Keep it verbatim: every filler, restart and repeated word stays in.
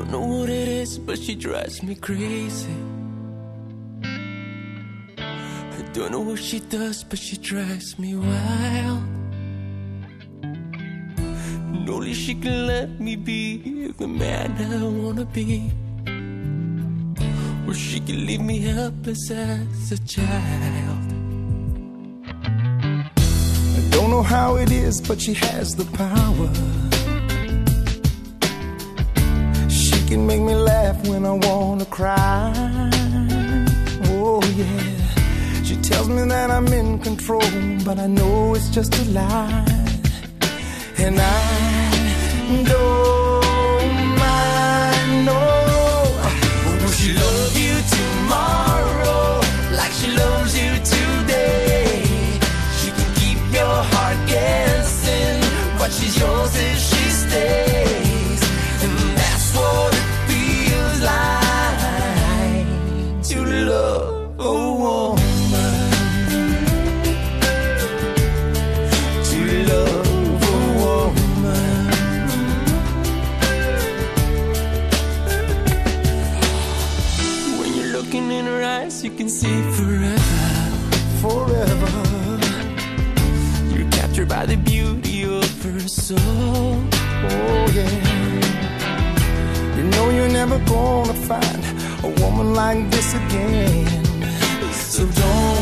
don't know what it is, but she drives me crazy. I don't know what she does, but she drives me wild. And only she can let me be the man I wanna be. Or she can leave me helpless as a child. I don't know how it is, but she has the power. She can make me laugh when I wanna cry. Oh yeah. She tells me that I'm in control, but I know it's just a lie. And I don't mind, no. But will she love you tomorrow like she loves you today? She can keep your heart guessing, but she's yours if she stays. And that's what it feels like to love a woman. You can see forever, forever. You're captured by the beauty of her soul. Oh yeah. You know you're never gonna find a woman like this again. So don't